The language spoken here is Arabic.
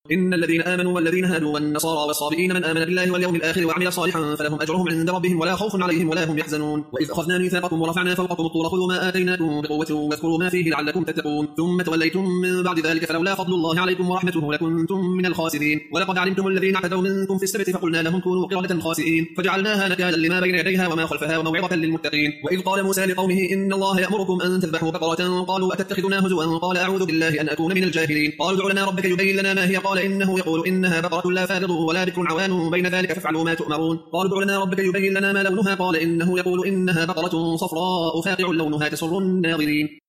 إن الذين آمنوا والذين هادوا والنصارى والصابئين من آمن بالله واليوم الآخر وعمل صالحا فلهم أجرهم عند ربهم ولا خوف عليهم ولا هم يحزنون. وإذ أخذنا ميثاقكم ورفعنا فوقكم الطور خذوا ما آتيناكم بقوة واذكروا ما فيه لعلكم تتقون ثم توليتم من بعد ذلك فلولا فضل الله عليكم ورحمته لكنتم من الخاسرين. ولقد علمتم الذين اعتدوا منكم في السبت فقلنا لهم كونوا قردة خاسئين فجعلناها نكالا لما بين يديها وما خلفها وموعظة للمتقين. وإذ قال موسى لقومه إن الله يأمركم أن تذبحوا بقرة قالوا أتتخذنا هزوا قال أعوذ بالله أن أكون من الجاهلين. قالوا ادع لنا ربك يبين لنا ما هي قال إنه يقول إنها بقرة لا فارض ولا بكر عوان بين ذلك فافعلوا ما تؤمرون. قالوا ادع لنا ربك يبين لنا ما لونها قال إنه يقول إنها بقرة صفراء فاقع لونها تسر الناظرين.